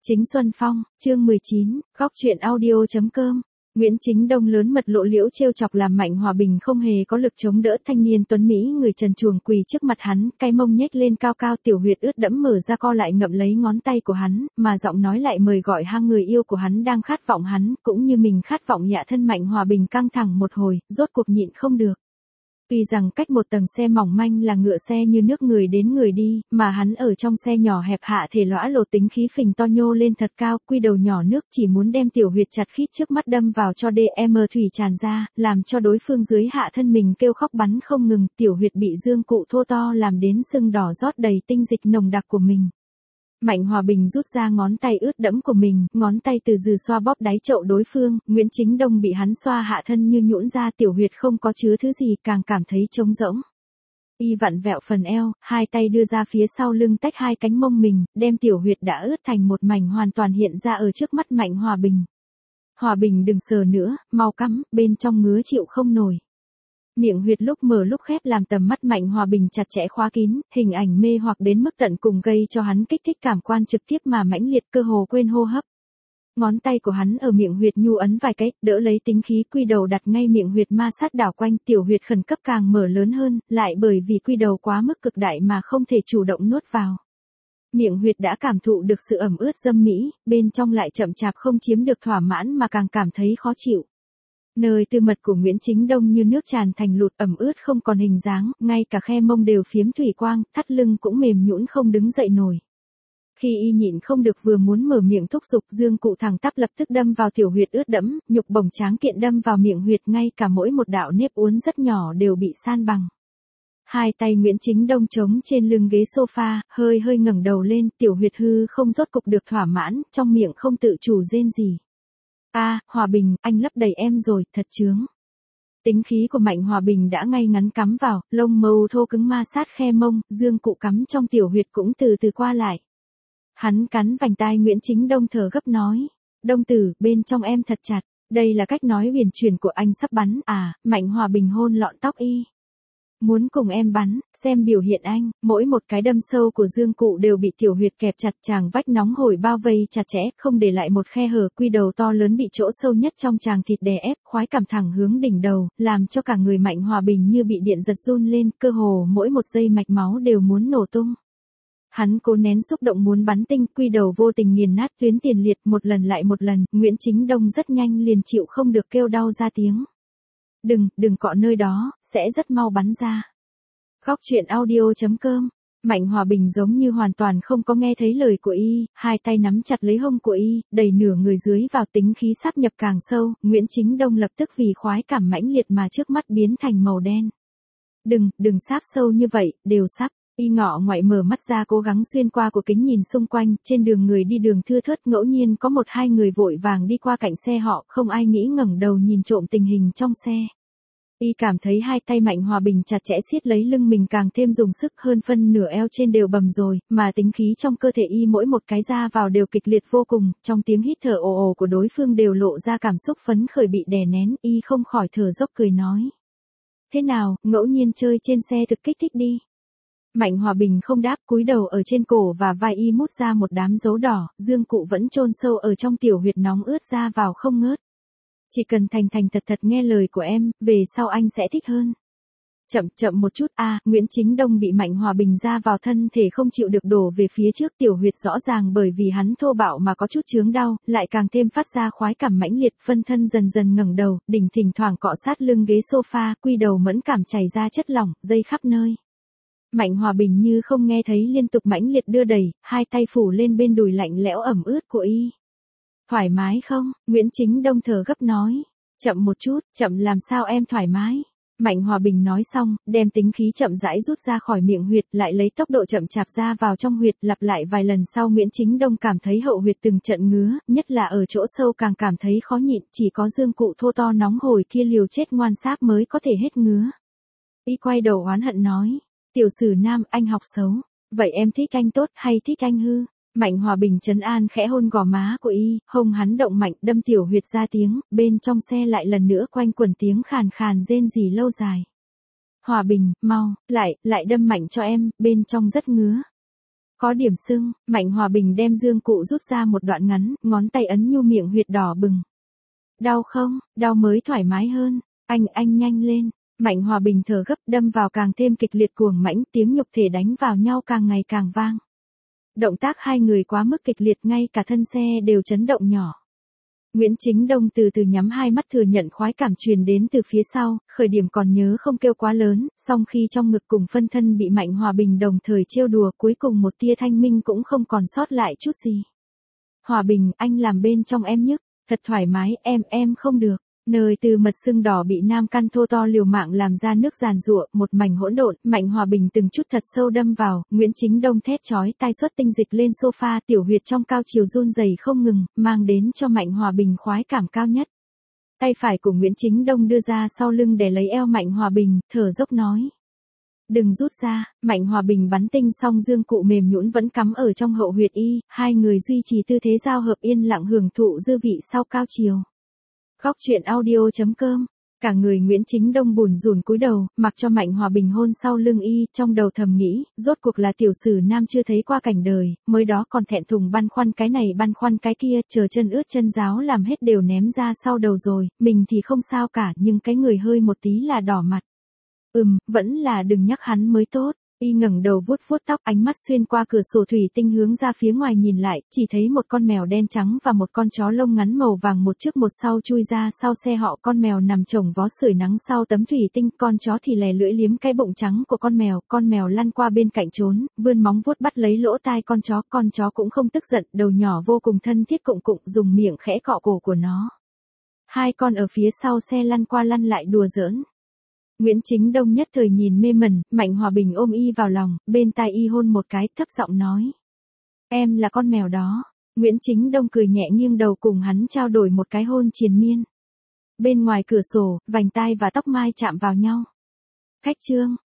Chính Xuân Phong, chương 19, góc truyện audio.com. Nguyễn Chính Đông lớn mật lộ liễu trêu chọc làm Mạnh Hòa Bình không hề có lực chống đỡ. Thanh niên tuấn Mỹ người trần truồng quỳ trước mặt hắn, cái mông nhếch lên cao cao, tiểu huyệt ướt đẫm mở ra co lại ngậm lấy ngón tay của hắn, mà giọng nói lại mời gọi hang người yêu của hắn đang khát vọng hắn, cũng như mình khát vọng. Dạ thân Mạnh Hòa Bình căng thẳng một hồi, rốt cuộc nhịn không được. Tuy rằng cách một tầng xe mỏng manh là ngựa xe như nước người đến người đi, mà hắn ở trong xe nhỏ hẹp hạ thể lõa lồ tính khí phình to nhô lên thật cao, quy đầu nhỏ nước chỉ muốn đem tiểu huyệt chặt khít trước mắt đâm vào cho DM thủy tràn ra, làm cho đối phương dưới hạ thân mình kêu khóc bắn không ngừng, tiểu huyệt bị dương cụ thô to làm đến sưng đỏ rót đầy tinh dịch nồng đặc của mình. Mạnh Hòa Bình rút ra ngón tay ướt đẫm của mình, ngón tay từ từ xoa bóp đáy chậu đối phương, Nguyễn Chính Đông bị hắn xoa hạ thân như nhũn ra, tiểu huyệt không có chứa thứ gì, càng cảm thấy trống rỗng. Y vặn vẹo phần eo, hai tay đưa ra phía sau lưng tách hai cánh mông mình, đem tiểu huyệt đã ướt thành một mảnh hoàn toàn hiện ra ở trước mắt Mạnh Hòa Bình. Hòa Bình đừng sờ nữa, mau cắm, bên trong ngứa chịu không nổi. Miệng huyệt lúc mở lúc khép làm tầm mắt Mạnh Hòa Bình chặt chẽ khóa kín, hình ảnh mê hoặc đến mức tận cùng gây cho hắn kích thích cảm quan trực tiếp mà mãnh liệt, cơ hồ quên hô hấp. Ngón tay của hắn ở miệng huyệt nhu ấn vài cái, đỡ lấy tính khí, quy đầu đặt ngay miệng huyệt ma sát đảo quanh, tiểu huyệt khẩn cấp càng mở lớn hơn, lại bởi vì quy đầu quá mức cực đại mà không thể chủ động nuốt vào. Miệng huyệt đã cảm thụ được sự ẩm ướt dâm mỹ, bên trong lại chậm chạp không chiếm được thỏa mãn mà càng cảm thấy khó chịu. Nơi tư mật của Nguyễn Chính Đông như nước tràn thành lụt, ẩm ướt không còn hình dáng, ngay cả khe mông đều phiếm thủy quang, thắt lưng cũng mềm nhũn không đứng dậy nổi. Khi y nhịn không được vừa muốn mở miệng thúc giục, dương cụ thẳng tắp lập tức đâm vào tiểu huyệt ướt đẫm, nhục bổng tráng kiện đâm vào miệng huyệt, ngay cả mỗi một đạo nếp uốn rất nhỏ đều bị san bằng. Hai tay Nguyễn Chính Đông chống trên lưng ghế sofa, hơi hơi ngẩng đầu lên, tiểu huyệt hư không rốt cục được thỏa mãn, trong miệng không tự chủ rên gì. Hòa Bình, anh lấp đầy em rồi, thật chướng. Tính khí của Mạnh Hòa Bình đã ngay ngắn cắm vào, lông mâu thô cứng ma sát khe mông, dương cụ cắm trong tiểu huyệt cũng từ từ qua lại. Hắn cắn vành tai Nguyễn Chính Đông thở gấp nói, Đông tử, bên trong em thật chặt, đây là cách nói huyền chuyển của anh sắp bắn. Mạnh Hòa Bình hôn lọn tóc y. Muốn cùng em bắn, xem biểu hiện anh, mỗi một cái đâm sâu của dương cụ đều bị tiểu huyệt kẹp chặt, tràng vách nóng hổi bao vây chặt chẽ, không để lại một khe hở, quy đầu to lớn bị chỗ sâu nhất trong tràng thịt đè ép, khoái cảm thẳng hướng đỉnh đầu, làm cho cả người Mạnh Hòa Bình như bị điện giật run lên, cơ hồ mỗi một giây mạch máu đều muốn nổ tung. Hắn cố nén xúc động muốn bắn tinh, quy đầu vô tình nghiền nát tuyến tiền liệt một lần lại một lần, Nguyễn Chính Đông rất nhanh liền chịu không được kêu đau ra tiếng. Đừng cọ nơi đó, sẽ rất mau bắn ra. Góc truyện audio.com. Mạnh Hòa Bình giống như hoàn toàn không có nghe thấy lời của y, hai tay nắm chặt lấy hông của y, đẩy nửa người dưới vào, tính khí sáp nhập càng sâu, Nguyễn Chính Đông lập tức vì khoái cảm mãnh liệt mà trước mắt biến thành màu đen. Đừng sáp sâu như vậy, đều sắp. Y ngọ ngoại mở mắt ra cố gắng xuyên qua của kính nhìn xung quanh, trên đường người đi đường thưa thớt, ngẫu nhiên có một hai người vội vàng đi qua cạnh xe họ, không ai nghĩ ngẩng đầu nhìn trộm tình hình trong xe. Y cảm thấy hai tay Mạnh Hòa Bình chặt chẽ siết lấy lưng mình, càng thêm dùng sức, hơn phân nửa eo trên đều bầm rồi, mà tính khí trong cơ thể y mỗi một cái ra vào đều kịch liệt vô cùng, trong tiếng hít thở ồ ồ của đối phương đều lộ ra cảm xúc phấn khởi bị đè nén, y không khỏi thở dốc cười nói. Thế nào, ngẫu nhiên chơi trên xe thực kích thích đi. Mạnh Hòa Bình không đáp, cúi đầu ở trên cổ và vai y mút ra một đám dấu đỏ, dương cụ vẫn chôn sâu ở trong tiểu huyệt nóng ướt ra vào không ngớt. Chỉ cần thành thật nghe lời của em, về sau anh sẽ thích hơn. Chậm một chút. Nguyễn Chính Đông bị Mạnh Hòa Bình ra vào thân thể không chịu được đổ về phía trước, tiểu huyệt rõ ràng bởi vì hắn thô bạo mà có chút chướng đau, lại càng thêm phát ra khoái cảm mãnh liệt, phân thân dần dần ngẩng đầu, đỉnh thỉnh thoảng cọ sát lưng ghế sofa, quy đầu mẫn cảm chảy ra chất lỏng, dây khắp nơi. Mạnh Hòa Bình như không nghe thấy liên tục mãnh liệt đưa đẩy, hai tay phủ lên bên đùi lạnh lẽo ẩm ướt của y. Thoải mái không? Nguyễn Chính Đông thở gấp nói. Chậm một chút, chậm làm sao em thoải mái? Mạnh Hòa Bình nói xong, đem tính khí chậm rãi rút ra khỏi miệng huyệt, lại lấy tốc độ chậm chạp ra vào trong huyệt, lặp lại vài lần sau Nguyễn Chính Đông cảm thấy hậu huyệt từng trận ngứa, nhất là ở chỗ sâu càng cảm thấy khó nhịn, chỉ có dương cụ thô to nóng hổi kia liều chết ngoan sáp mới có thể hết ngứa. Y quay đầu oán hận nói. Tiểu sử nam, anh học xấu. Vậy em thích anh tốt hay thích anh hư? Mạnh Hòa Bình trấn an khẽ hôn gò má của y, hông hắn động mạnh, đâm tiểu huyệt ra tiếng, bên trong xe lại lần nữa quanh quẩn tiếng khàn khàn rên rỉ lâu dài. Hòa Bình, mau, lại đâm mạnh cho em, bên trong rất ngứa. Có điểm sưng, Mạnh Hòa Bình đem dương cụ rút ra một đoạn ngắn, ngón tay ấn nhu miệng huyệt đỏ bừng. Đau không, đau mới thoải mái hơn, anh nhanh lên. Mạnh Hòa Bình thở gấp đâm vào càng thêm kịch liệt cuồng mãnh, tiếng nhục thể đánh vào nhau càng ngày càng vang. Động tác hai người quá mức kịch liệt, ngay cả thân xe đều chấn động nhỏ. Nguyễn Chính Đông từ từ nhắm hai mắt thừa nhận khoái cảm truyền đến từ phía sau, khởi điểm còn nhớ không kêu quá lớn, song khi trong ngực cùng phân thân bị Mạnh Hòa Bình đồng thời trêu đùa, cuối cùng một tia thanh minh cũng không còn sót lại chút gì. Hòa Bình, anh làm bên trong em nhức, thật thoải mái, em không được. Nơi từ mật sưng đỏ bị nam căn thô to liều mạng làm ra nước giàn giụa, một mảnh hỗn độn, Mạnh Hòa Bình từng chút thật sâu đâm vào, Nguyễn Chính Đông thét chói tai xuất tinh dịch lên sofa, tiểu huyệt trong cao chiều run rẩy không ngừng, mang đến cho Mạnh Hòa Bình khoái cảm cao nhất. Tay phải của Nguyễn Chính Đông đưa ra sau lưng để lấy eo Mạnh Hòa Bình, thở dốc nói. Đừng rút ra, Mạnh Hòa Bình bắn tinh xong dương cụ mềm nhũn vẫn cắm ở trong hậu huyệt y, hai người duy trì tư thế giao hợp yên lặng hưởng thụ dư vị sau cao chiều. Góc truyện audio.com. Cả người Nguyễn Chính Đông bùn rùn cúi đầu, mặc cho Mạnh Hòa Bình hôn sau lưng y, trong đầu thầm nghĩ, rốt cuộc là tiểu sử nam chưa thấy qua cảnh đời, mới đó còn thẹn thùng băn khoăn cái này băn khoăn cái kia, chờ chân ướt chân ráo làm hết đều ném ra sau đầu rồi, mình thì không sao cả, nhưng cái người hơi một tí là đỏ mặt. Vẫn là đừng nhắc hắn mới tốt. Y ngẩng đầu vuốt vuốt tóc, ánh mắt xuyên qua cửa sổ thủy tinh hướng ra phía ngoài nhìn lại, chỉ thấy một con mèo đen trắng và một con chó lông ngắn màu vàng một trước một sau chui ra sau xe họ. Con mèo nằm chồng vó sưởi nắng sau tấm thủy tinh, con chó thì lè lưỡi liếm cái bụng trắng của con mèo lăn qua bên cạnh trốn, vươn móng vuốt bắt lấy lỗ tai con chó cũng không tức giận, đầu nhỏ vô cùng thân thiết cụng dùng miệng khẽ cọ cổ của nó. Hai con ở phía sau xe lăn qua lăn lại đùa giỡn. Nguyễn Chính Đông nhất thời nhìn mê mẩn, Mạnh Hòa Bình ôm y vào lòng, bên tai y hôn một cái, thấp giọng nói. Em là con mèo đó. Nguyễn Chính Đông cười nhẹ nghiêng đầu cùng hắn trao đổi một cái hôn triền miên. Bên ngoài cửa sổ, vành tai và tóc mai chạm vào nhau. Khách trương,